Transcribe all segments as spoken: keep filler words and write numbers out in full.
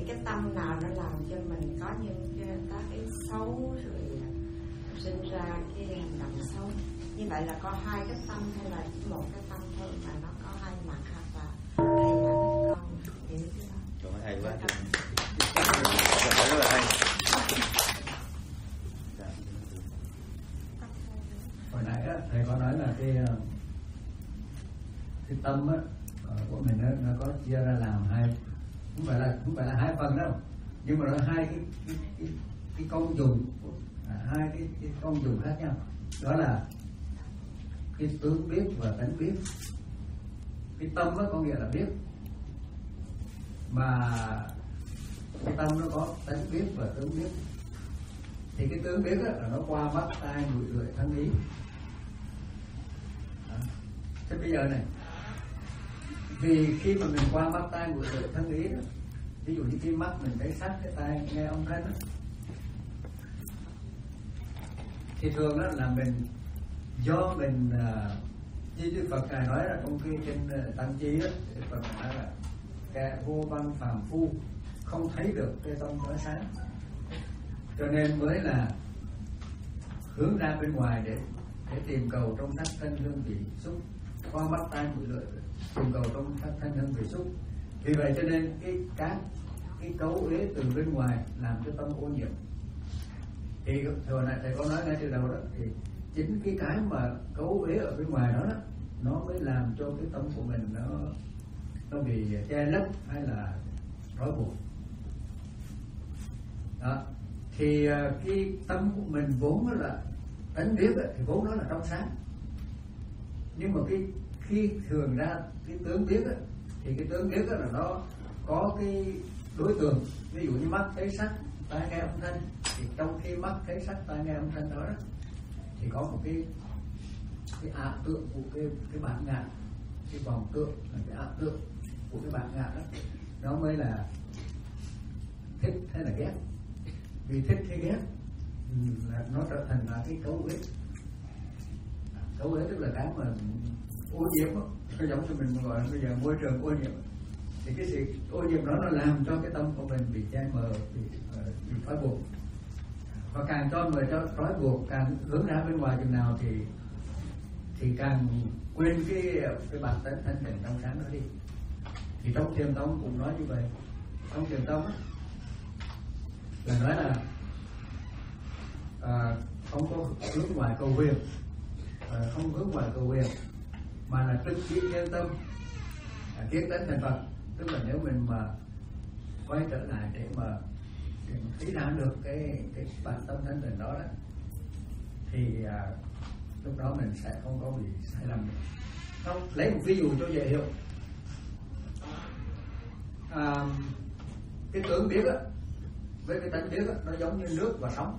cái tâm nào nó làm cho mình có những cái, các cái xấu rồi sinh ra cái hành động xấu. Như vậy là có hai cái tâm hay là chỉ một cái tâm thôi mà nó có hai mặt hả bà? Hay là con hiểu chưa? Trời ơi, hay quá. Câu hỏi rất là hay. Hồi nãy á, thầy có nói là cái cái tâm á, của mình á, nó có chia ra làm hai, không phải là không phải là hai phần đâu, nhưng mà nó hai cái cái, cái, cái công dụng, hai cái, cái công dụng khác nhau. Đó là cái tướng biết và tánh biết. Cái tâm á có nghĩa là biết, mà cái tâm nó có tánh biết và tướng biết. Thì cái tướng biết á, là nó qua mắt tai mũi lưỡi thân ý. Đó. Thế bây giờ này, vì khi mà mình qua mắt tai mũi lưỡi thân ý đó, ví dụ như cái mắt mình thấy sắc, cái tai nghe âm thanh đó, thì thường đó là mình do mình như Đức Phật ngài nói là trong cái trên Tăng Chi đó, Đức Phật nói là kẻ vô văn phàm phu không thấy được cái tông chói sáng, cho nên mới là hướng ra bên ngoài để để tìm cầu trong sắc thân hương vị xúc, qua mắt tai mũi lưỡi tìm cầu trong sắc thân hương vị xúc. Vì vậy cho nên cái các cái cấu uế từ bên ngoài làm cho tâm ô nhiễm. Thì hồi nãy thầy có nói ngay từ đầu đó, thì chính cái cái mà cấu uế ở bên ngoài đó, đó nó mới làm cho cái tâm của mình nó nó bị che lấp hay là trói buộc. Đó. Thì cái tâm của mình vốn là tánh biết thì vốn nó là trong sáng, nhưng mà cái khi thường ra cái tướng biết ấy, thì cái tướng biết là nó có cái đối tượng. Ví dụ như mắt thấy sắc, tai nghe âm thanh, thì trong khi mắt thấy sắc, tai nghe âm thanh đó, đó thì có một cái cái ảo tượng của cái cái bản ngã, cái vòng tượng là cái ảo tượng của cái bản ngã đó, nó mới là thích hay là ghét. Vì thích hay ghét là nó trở thành là cái cấu uế. Cấu uế tức là cái mà ô nhiễm đó. Nó giống như mình gọi là bây giờ môi trường ô nhiễm, thì cái sự ô nhiễm đó nó làm cho cái tâm của mình bị che mờ, bị, uh, bị trói buộc. Và càng cho người cho trói buộc, càng hướng ra bên ngoài chừng nào thì thì càng quên cái cái bản tánh thanh tịnh trong sáng đó đi. Thì trong Thiền tông cũng nói như vậy. Trong Thiền tông là nói là à, không có hướng ngoài cầu huyền, à, không hướng ngoài cầu huyền, mà là trực tiếp nhân tâm, à, kiến tánh thành Phật. Tức là nếu mình mà quay trở lại để mà để mà thấy ra được cái cái bản tâm thanh tịnh đó, đó thì à, lúc đó mình sẽ không có bị sai lầm. Không, lấy một ví dụ cho dễ hiểu. À, cái tướng biết á, với cái tánh biết á, nó giống như nước và sóng.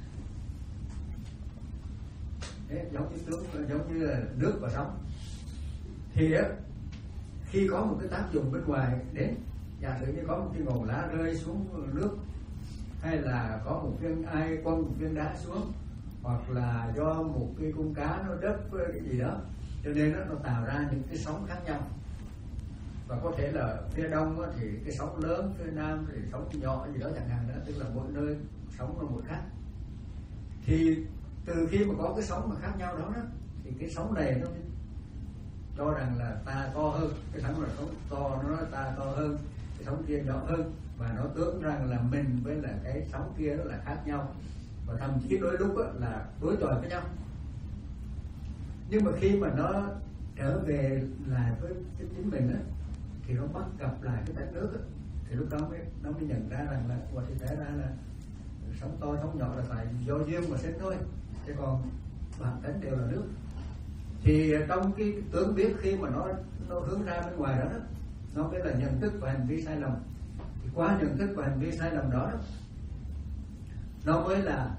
Đấy, giống như tướng, giống như là nước và sóng. Thì á, khi có một cái tác dụng bên ngoài đến, giả sử như có một cái ngọn lá rơi xuống nước, hay là có một viên ai quăng một viên đá xuống, hoặc là do một cái con cá nó đớp cái gì đó, cho nên nó, nó tạo ra những cái sóng khác nhau. Và có thể là phía đông thì cái sóng lớn, phía nam thì sóng nhỏ gì đó chẳng hạn đó, tức là mỗi nơi sóng là một khác. Thì từ khi mà có cái sóng mà khác nhau đó, đó thì cái sóng này nó cho rằng là ta to hơn, cái sóng là sóng to, nó nói ta to hơn, cái sóng kia nhỏ hơn, và nó tưởng rằng là mình với là cái sóng kia đó là khác nhau, và thậm chí đôi lúc là đối chọi với nhau. Nhưng mà khi mà nó trở về lại với chính mình á, thì nó bắt gặp lại cái tánh nước á, thì lúc đó mới nó mới nhận ra rằng là quả thì té ra là sóng to sóng nhỏ là phải do duyên mà sinh thôi, chứ còn bản tánh đều là nước. Thì trong cái tướng biết khi mà nó nó hướng ra bên ngoài đó, đó nó mới là nhận thức và hành vi sai lầm. Thì qua nhận thức và hành vi sai lầm đó, đó nó mới là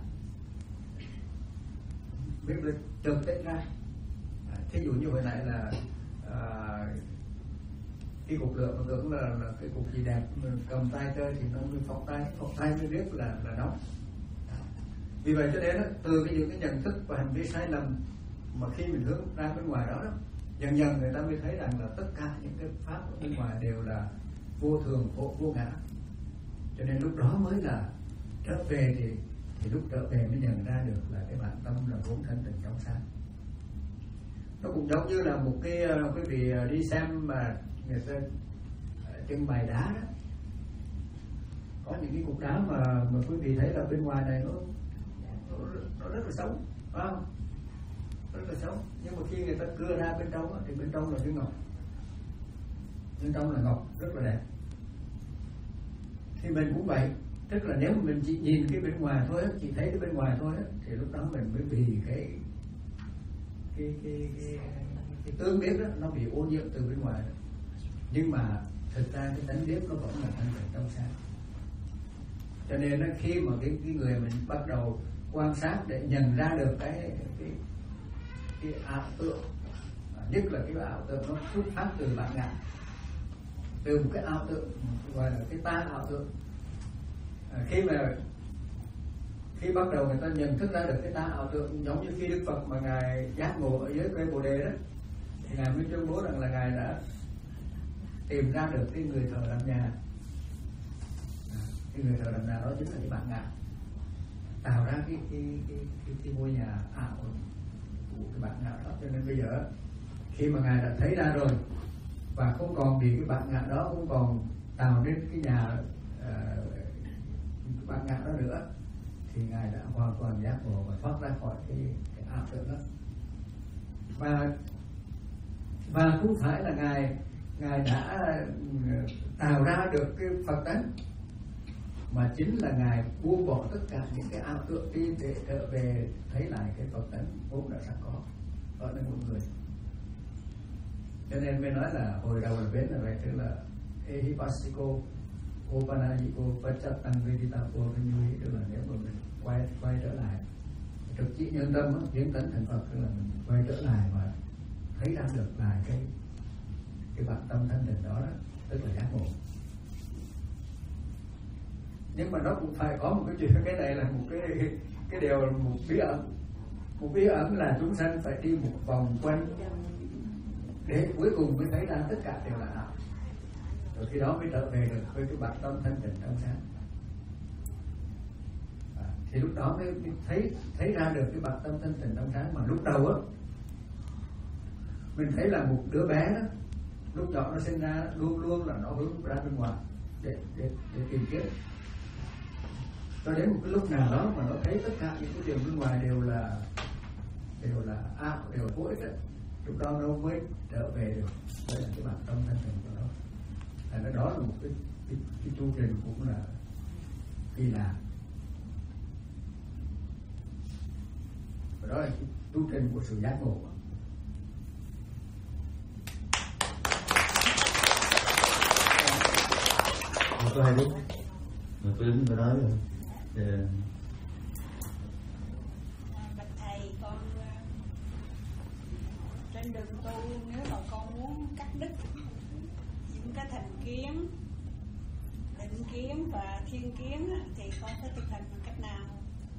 biết được trực tết ra. À, thí dụ như hồi nãy là à, cái cục lửa mà tưởng là, là cái cục gì đẹp, mình cầm tay chơi thì nó mới phóng tay, phóng tay mới biết là là nóng. Vì vậy cho nên đó, từ cái những cái nhận thức và hành vi sai lầm mà khi mình hướng ra bên ngoài đó, đó dần dần người ta mới thấy rằng là tất cả những cái pháp ở bên ngoài đều là vô thường, vô, vô ngã. Cho nên lúc đó mới là trở về thì thì lúc trở về mới nhận ra được là cái bản tâm là vốn thanh tịnh trong sáng. Nó cũng giống như là một cái quý vị đi xem mà người ta trưng bày đá đó, có những cái cục đá mà mà quý vị thấy là bên ngoài này nó nó, nó rất là sống, phải không? Rất là sống, nhưng mà khi người ta cưa ra bên trong đó, thì bên trong là cái ngọc, bên trong là ngọc rất là đẹp. Thì mình cũng vậy, tức là nếu mà mình chỉ nhìn cái bên ngoài thôi, chỉ thấy cái bên ngoài thôi, thì lúc đó mình mới bị cái cái cái cái, cái tương biết đó nó bị ô nhiễm từ bên ngoài. Nhưng mà thực ra cái tánh biết nó vẫn là thanh tịnh trong sáng. Cho nên khi mà cái cái người mình bắt đầu quan sát để nhận ra được cái cái cái ảo tượng, nhất là cái ảo tượng nó xuất phát từ bản ngã, từ một cái ảo tượng gọi là cái ta ảo tượng. À, khi mà khi bắt đầu người ta nhận thức ra được cái ta ảo tượng, giống như khi Đức Phật mà ngài giác ngộ ở dưới cây Bồ Đề đó, thì ngài mới tuyên bố rằng là ngài đã tìm ra được cái người thờ làm nhà. À, cái người thờ làm nhà đó chính là cái bản ngã, tạo ra cái cái cái cái, cái ngôi nhà ảo của cái bản ngã đó. Cho nên bây giờ khi mà ngài đã thấy ra rồi và không còn bị cái bản ngã đó, không còn tạo nên cái nhà uh, cái bản ngã đó nữa, thì ngài đã hoàn toàn giác ngộ và thoát ra khỏi cái, cái ảo tưởng đó. Và và cũng phải là ngài ngài đã tạo ra được cái Phật tánh, mà chính là ngài buông bỏ tất cả những cái ảo tưởng đi để trở về thấy lại cái Phật tánh vốn đã sẵn có ở nơi một người. Cho nên mới nói là hồi đầu là biết là vậy, tức là Ehipassiko Opanayiko Pachatang Veditapo Vinyui, tức là nếu mà mình quay quay trở lại trực chỉ nhân tâm, kiến tánh thành Phật, tức là mình quay trở lại và thấy ra được lại cái cái bản tâm thanh tịnh đó, đó, tức là giác ngộ. Nhưng mà nó cũng phải có một cái chuyện, cái này là một cái cái điều, một bí ẩn. Một bí ẩn là chúng sanh phải đi một vòng quanh để cuối cùng mới thấy ra tất cả đều là ảo, rồi khi đó mới trở về được với cái bản tâm thanh tịnh trong sáng. À, thì lúc đó mới thấy thấy ra được cái bản tâm thanh tịnh trong sáng. Mà lúc đầu á mình thấy là một đứa bé đó, lúc nhỏ nó sinh ra luôn luôn là nó hướng ra bên ngoài để để để tìm kiếm, cho đến một cái lúc nào đó mà nó thấy tất cả những cái điều bên ngoài đều là đều là ảo, đều là vô ích đấy, lúc đó nó mới trở về được với cái bản tâm thanh tịnh của nó. Thành ra đó là một cái cái, cái chu trình cũng là kỳ lạ, và đó là cái chu trình của sự giác ngộ. Có hai lúc mà tôi đứng vào đó rồi. Bạch thầy, con trên đường tu, nếu mà con muốn cắt đứt những cái thành kiến, định kiến và thiên kiến thì con phải thực hành bằng cách nào?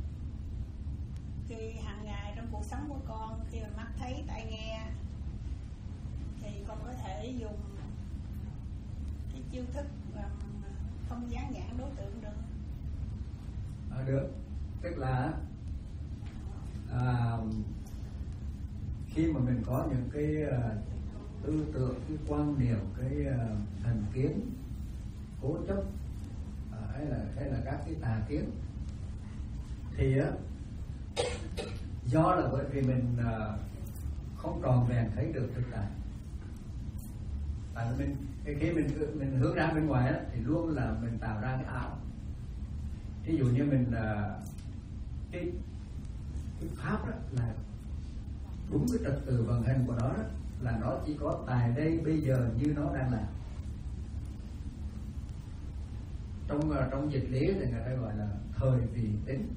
Khi hàng ngày trong cuộc sống của con, khi mà mắt thấy, tai nghe, thì con có thể dùng cái chiêu thức làm không gián nhãn đối tượng được. À, được, tức là à, khi mà mình có những cái uh, tư tưởng, cái quan niệm, cái uh, thành kiến cố chấp, uh, hay là hay là các cái tà kiến, thì uh, do là bởi vì mình uh, không tròn vẹn thấy được thực tại. Và mình khi mình mình hướng ra bên ngoài đó, thì luôn là mình tạo ra cái ảo. Ví dụ như mình uh, cái, cái pháp đó là đúng cái trật tự vận hành của nó đó, là nó chỉ có tại đây bây giờ như nó đang là. Trong uh, trong dịch lý thì người ta gọi là thời vị tính,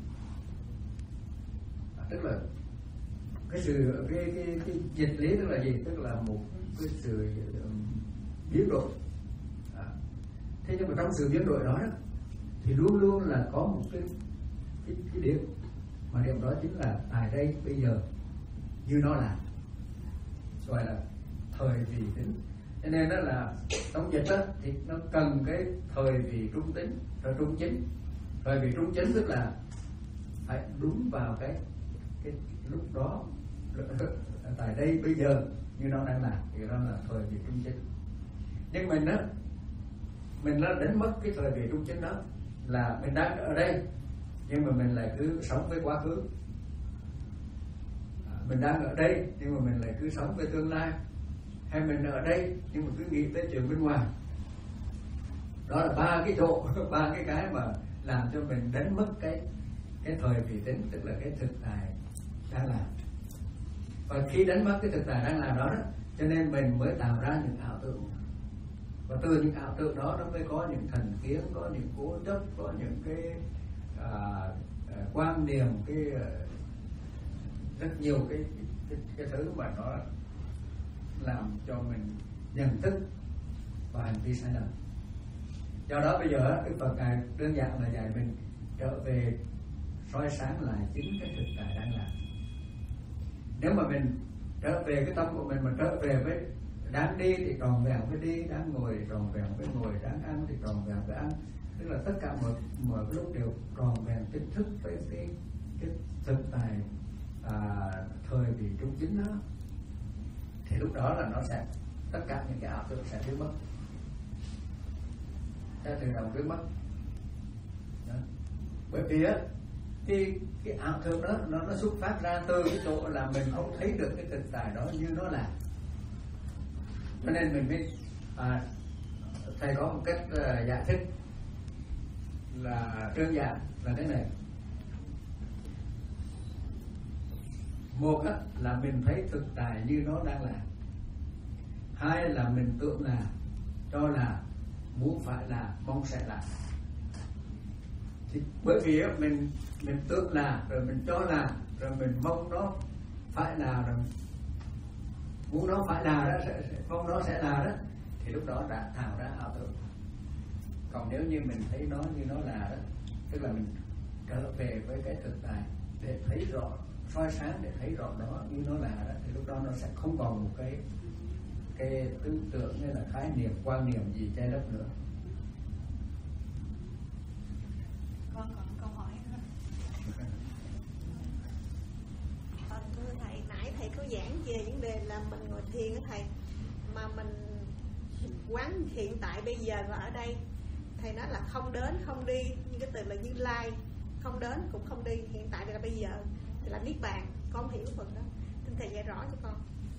à, tức là cái sự cái cái, cái dịch lý tức là gì? Tức là một cái sự um, biến đổi. À, thế nhưng mà trong sự biến đổi đó, đó thì luôn luôn là có một cái cái, cái điểm, mà điểm đó chính là tại đây bây giờ như nó là, gọi là thời vị tính. Cho nên đó là trong dịch đó, thì nó cần cái thời vị trung tính, rồi trung chính. Thời vị trung chính tức là phải đúng vào cái cái lúc đó, tại đây bây giờ như nó đang làm, thì đó là thời vị trung chính. Nhưng mình đó, mình nó đánh mất cái thời vị trung chính đó, là mình đang ở đây nhưng mà mình lại cứ sống với quá khứ. À, mình đang ở đây nhưng mà mình lại cứ sống với tương lai, hay mình ở đây nhưng mà cứ nghĩ tới chuyện bên ngoài. Đó là ba cái độ, ba cái cái mà làm cho mình đánh mất cái cái thời vị tính, tức là cái thực tại đang làm. Và khi đánh mất cái thực tại đang làm đó, đó cho nên mình mới tạo ra những ảo tưởng. Và từ những ảo tưởng đó nó mới có những thành kiến, có những cố chấp, có những cái à, à, quan niệm, cái à, rất nhiều cái, cái cái thứ mà nó làm cho mình nhận thức và hành vi sai lầm. Do đó bây giờ Đức Phật Ngài đơn giản là dạy mình trở về soi sáng lại chính cái thực tại đang làm. Nếu mà mình trở về cái tâm của mình, mà trở về với đáng đi thì tròn vẹn với đi, đáng ngồi thì tròn vẹn với ngồi, đáng ăn thì tròn vẹn với ăn, tức là tất cả mọi mọi lúc đều tròn vẹn chính thức với cái cái thực tại à, thời vị trung chính đó, thì lúc đó là nó sẽ tất cả những cái ảo tưởng sẽ biến mất, sẽ tự động biến mất. Đó. Bởi vì á cái cái ảo tưởng đó nó nó xuất phát ra từ cái chỗ là mình không thấy được cái thực tại đó như nó là. Cho nên mình mới à, thầy có một cách uh, giải thích là đơn giản là thế này. Một á, là mình thấy thực tại như nó đang là. Hai là mình tưởng là, cho là, muốn phải là, mong sẽ là. Thì bởi vì á, mình mình tưởng là, rồi mình cho là, rồi mình mong nó phải là, rồi muốn nó phải là đó, sẽ, mong nó sẽ là đó, thì lúc đó đã tạo ra ảo tưởng. Còn nếu như mình thấy nó như nó là đó, tức là mình trở về với cái thực tại để thấy rõ, soi sáng để thấy rõ nó như nó là đó, thì lúc đó nó sẽ không còn một cái cái tư tưởng hay là khái niệm, quan niệm gì che lấp nữa. Con còn câu hỏi nữa. Ờ, thưa thầy, nãy thầy có giảng về vấn đề là mình ngồi thiền đó thầy, mà mình quán hiện tại bây giờ và ở đây. Thầy nói là không đến không đi, như cái từ là Như Lai, không đến cũng không đi, hiện tại là bây giờ thì là niết bàn. Con hiểu phần đó, xin thầy dạy rõ cho con.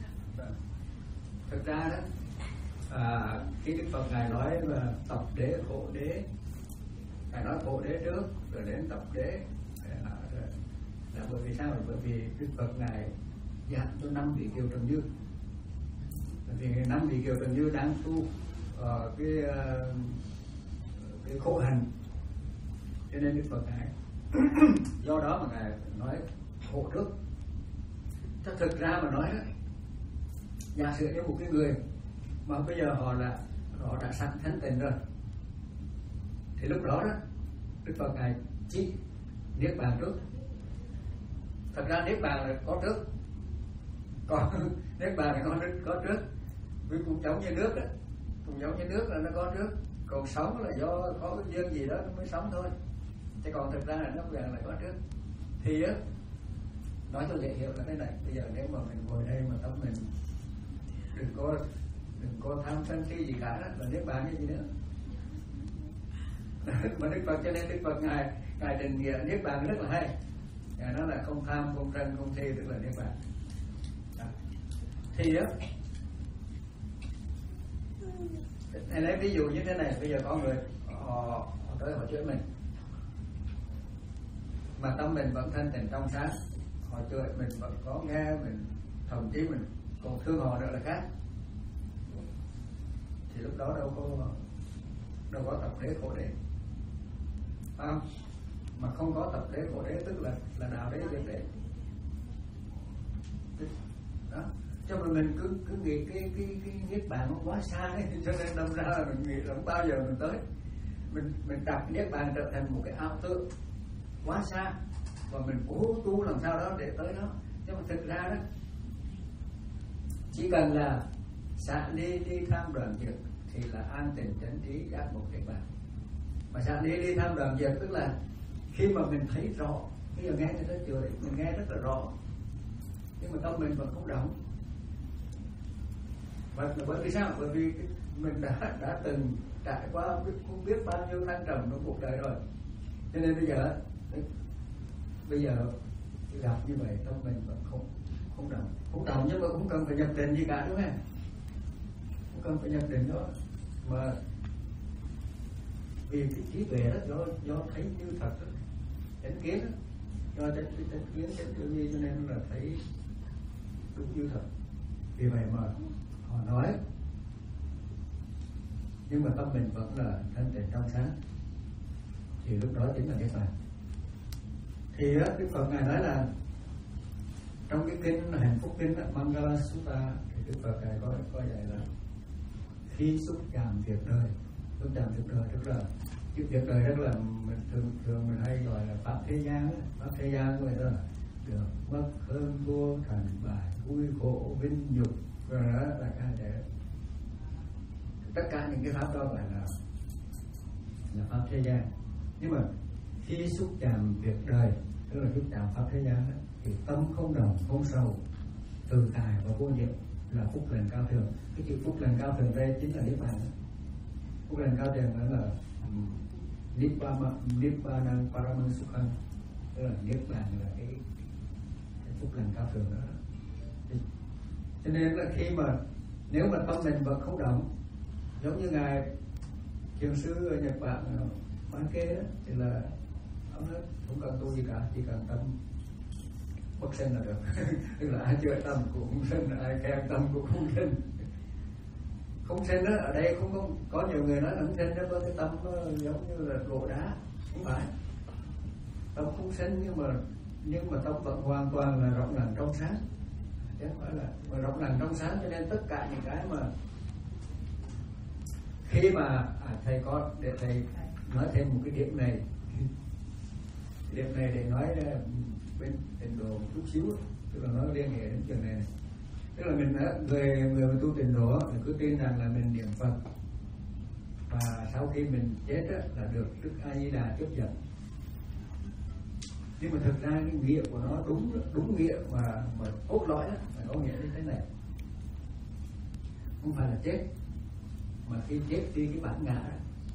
Thực ra đó, à, khi Đức Phật Ngài nói là tập đế khổ đế, Ngài nói khổ đế trước rồi đến tập đế, là, là bởi vì sao? Là bởi vì Đức Phật Ngài dạy cho năm vị kiều trần như. Bởi vì năm vị kiều trần như đang tu uh, cái uh, cái khổ hành, cho nên Đức Phật Ngài do đó mà Ngài nói khổ trước. Thực ra mà nói đó, giả sử như một cái người mà bây giờ họ là họ đã sẵn thánh tình rồi, thì lúc đó đó Đức Phật Ngài chỉ niết bàn trước. Thật ra niết bàn là có trước, còn niết bàn là có, có trước, vì cũng giống như nước đó, cũng giống như nước là nó có trước, còn sống là do có cái duyên gì đó nó mới sống thôi, chứ còn thực ra là niết bàn là có trước. Thì á, nói cho dễ hiểu là thế này, bây giờ nếu mà mình ngồi đây mà tâm mình đừng có đừng có tham sân si gì cả, là niết bàn cái gì nữa. Mà Đức Phật, cho nên Đức Phật ngài ngài định nghĩa niết bàn rất là hay. Ngài nói là không tham, không sân, không si, tức là niết bàn. Đó. Thì á, thầy lấy ví dụ như thế này, bây giờ có người họ, họ tới họ chửi mình, mà tâm mình vẫn thanh tịnh trong sáng, họ chửi mình vẫn có nghe, mình thậm chí mình còn thương họ nữa là khác, thì lúc đó đâu có đâu có tập đế khổ đế, phải không? Mà không có tập đế khổ đế tức là là đạo đế diệt đế. Đó, cho nên mình cứ cứ nghĩ cái cái cái niết bàn nó quá xa đấy, cho nên đâm ra là mình nghĩ là không bao giờ mình tới. Mình mình đặt niết bàn trở thành một cái ảo tưởng quá xa, và mình cố tu làm sao đó để tới đó. Nhưng mà thực ra đó, chỉ cần là xả ly đi tham đoạn diệt thì là an tịnh chánh trí giác ngộ niết bàn. Mà xả ly đi tham đoạn diệt tức là khi mà mình thấy rõ, bây giờ nghe cái đó chưa đấy, mình nghe rất là rõ, nhưng mà tâm mình vẫn không động. Và bởi vì sao? Bởi vì mình đã đã từng trải qua không biết bao nhiêu thăng trầm trong cuộc đời rồi, cho nên bây giờ bây giờ gặp như vậy tâm mình vẫn không không động, không động nhưng mà cũng cần phải nhập định gì cả, đúng không? Không cần phải nhập định đó, mà vì cái trí tuệ đó do do thấy như thật đó, chánh kiến đó, do chánh chánh kiến chánh tư duy cho nên là thấy đúng như thật. Vì vậy mà họ nói, nhưng mà tâm mình vẫn là thanh tịnh trong sáng, thì lúc đó chính là niết bàn. Thì đó, Đức Phật ngài nói là trong cái kinh Hạnh Phúc Kinh Mangala Sutta thì Đức Phật ngài có có dạy là khi xúc chạm việc đời, xúc chạm việc đời tức là cái việc đời rất là mình thường thường mình hay gọi là pháp thế gian, pháp thế gian của người ta là được mất hơn vua thành bại vui khổ vinh nhục rồi đó là cái để tất cả những cái pháp đó gọi là là pháp thế gian. Nhưng mà khi xúc chạm việc đời tức là xúc chạm pháp thế gian đó, thì tâm không đồng không sầu tự tại và vô nhiễm là phúc lành cao thượng. Cái chữ phúc lành cao thượng đây chính là niết bàn. Phúc lành cao thượng đó là nibbana nibbana paramang sukhan, tức là niết bàn là cái, cái phúc lành cao thượng đó. Cho nên là khi mà nếu mà tâm mình vẫn không động, giống như ngài thiền sư ở Nhật Bản bán kê đó, thì là ông nói không cần tu gì cả, chỉ cần tâm bất sinh là được. Tức là ai chữa tâm cũng không sinh, ai khen tâm cũng không sinh. Không sinh đó ở đây không có, có nhiều người nói là không sinh đó với cái tâm nó giống như là gỗ đá, không phải. Tâm không sinh nhưng mà nhưng mà tâm vẫn hoàn toàn là rộng lặng trong sáng, chứ không phải là mà rộng lặng trong sáng. Cho nên tất cả những cái mà khi mà à, thầy có để thầy nói thêm một cái điểm này, điểm này để nói bên tịnh độ một chút xíu, tức là nó liên hệ đến chuyện này, này. Tức là mình người người mà tu tịnh độ thì cứ tin rằng là mình niệm Phật và sau khi mình chết á, là được Đức A Di Đà tiếp dẫn. Nhưng mà thực ra cái nghĩa của nó đúng đúng nghĩa mà mà cốt lõi đó, là có nghĩa như thế này, không phải là chết, mà khi chết đi cái bản ngã,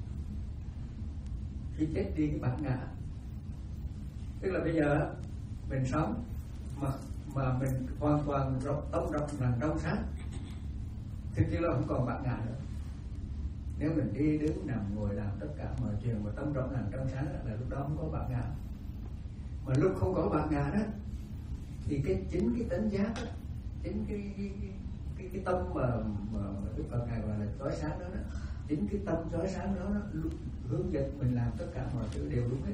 khi chết đi cái bản ngã, tức là bây giờ mình sống mà mà mình hoàn toàn rộng tâm rộng lặng trong sáng, thực sự là không còn bản ngã nữa. Nếu mình đi đứng nằm ngồi làm tất cả mọi chuyện mà tâm rộng lặng trong sáng là lúc đó không có bản ngã. Mà lúc không có bản ngã đó thì cái chính cái tánh giác đó, chính cái cái, cái, cái tâm mà mà Đức Phật ngài gọi là chói sáng đó, đó, chính cái tâm chói sáng đó, đó hướng dẫn mình làm tất cả mọi thứ đều đúng hết.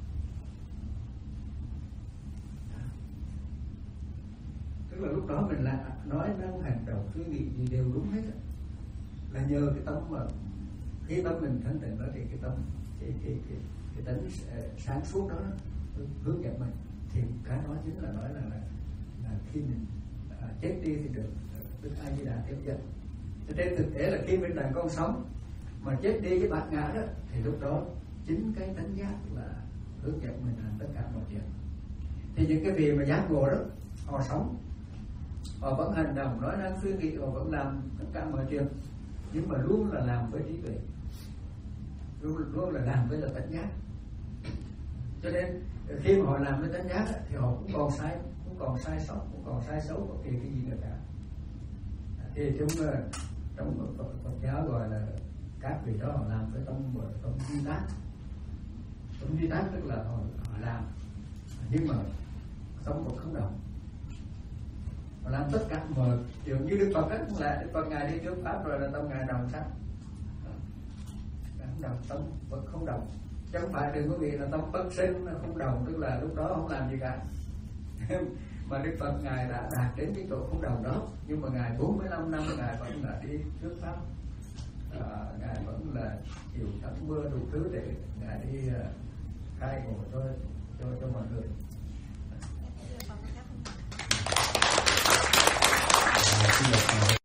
Tức là lúc đó mình là nói năng hành động suy nghĩ gì đều đúng hết, là nhờ cái tâm mà khi tâm mình thanh tịnh đó thì cái tâm cái cái cái, cái tánh sáng suốt đó, đó hướng dẫn mình, thì cái đó chính là nói là, là, là khi mình à, chết đi thì được Đức A Di Đà tiếp dẫn. Cho nên thực tế là khi mình đang còn sống mà chết đi cái bản ngã đó thì lúc đó chính cái tánh giác là hướng dẫn mình làm tất cả mọi chuyện. Thì những cái vị mà giác ngộ đó họ sống, họ vẫn hành động nói năng suy nghĩ, họ vẫn làm tất cả mọi chuyện, nhưng mà luôn là làm với trí tuệ, luôn luôn là làm với là tánh giác. Cho nên khi mà họ làm với tánh giác thì họ cũng còn sai, cũng còn sai sót, cũng còn sai xấu bất kỳ cái gì nữa cả. Thì trong trong Phật, Phật giáo gọi là các vị đó họ làm với tâm tâm duy tác. Tâm duy tác tức là họ, họ làm nhưng mà tâm vẫn không động, họ làm tất cả mọi chuyện như Đức Phật ấy, cũng là Đức Phật ngài đi trước pháp rồi là tâm ngài đồng sắc, không động, tâm vẫn không động. Chứ không phải đừng có nghĩ là tâm bất sinh nó không đồng, tức là lúc đó không làm gì cả. Mà Đức Phật ngài đã đạt đến cái chỗ không đồng đó, nhưng mà ngài bốn mươi lăm năm ngài vẫn là đi trước pháp, à, ngài vẫn là chịu thấm mưa đủ thứ để ngài đi uh, khai ngộ cho cho cho mọi người. Xin